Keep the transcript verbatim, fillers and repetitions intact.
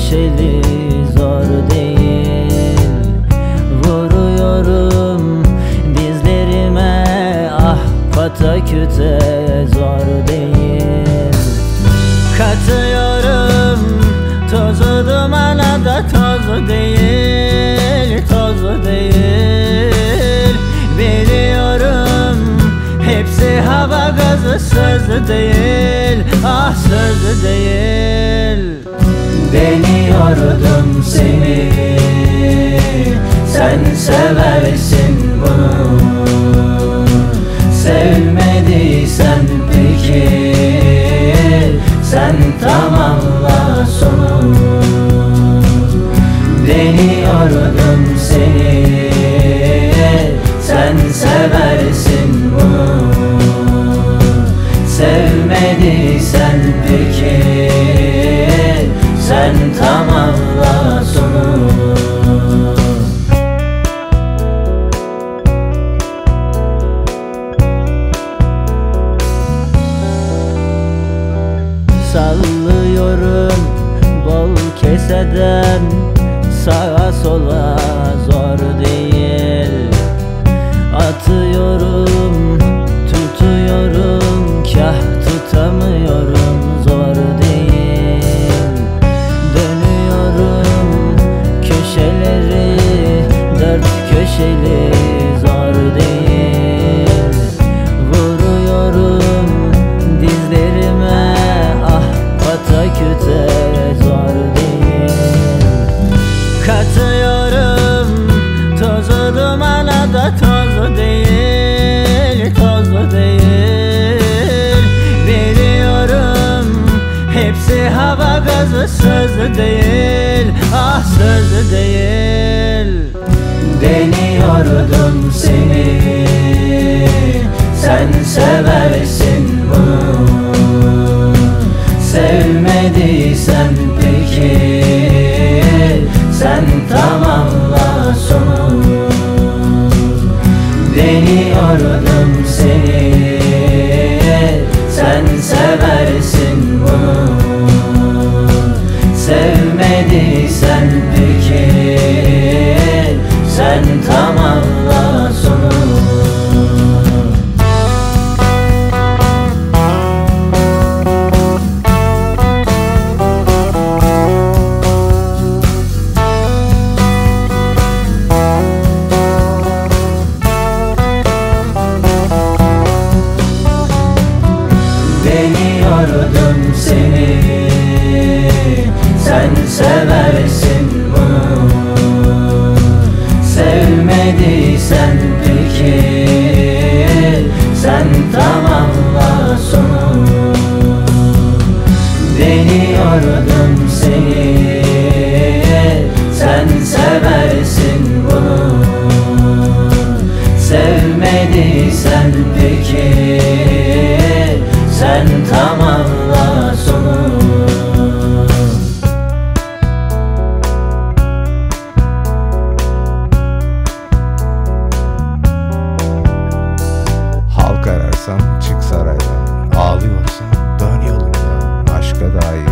köşeli zor değil. Vuruyorum dizlerime, ah pataküte zor değil. Katıyorum tozu dumana da toz değil, toz değil. Biliyorum hepsi hava gazı, söz değil, ah söz değil. Deniyordum seni, sen seversin bunu. Sevmediysen peki, sen tamamla sonu. Deniyordum seni, sen seversin bunu. Sevmediysen peki, sen tamamla sonu. Sallıyorum bol keseden, sağa sola zor değil. Atıyorum tutuyorum, kah tutamıyorum, zor değil. Dönüyorum köşeleri, dört köşeli zor değil. Vuruyorum dizlerime, ah pataküte zor değil. Katıyorum tozu dumana da toz değil, toz değil. Biliyorum hepsi hava gazı, söz değil, ah söz değil. Deniyordum seni, sen seversin bunu. Sevmediysen peki, sen tamamla sonu. Deniyordum seni, sen seversin bunu. Sevmediysen peki, sen tamamla sonu. Deniyordum seni, sen seversin bunu. Sevmediysen peki, sen tamamla sonu. Deniyordum seni, sen seversin bunu. Sevmediysen peki, sen tamamla sonu. Halk ararsan çık saraydan, ağlıyorsan dön yolundan, aşka dair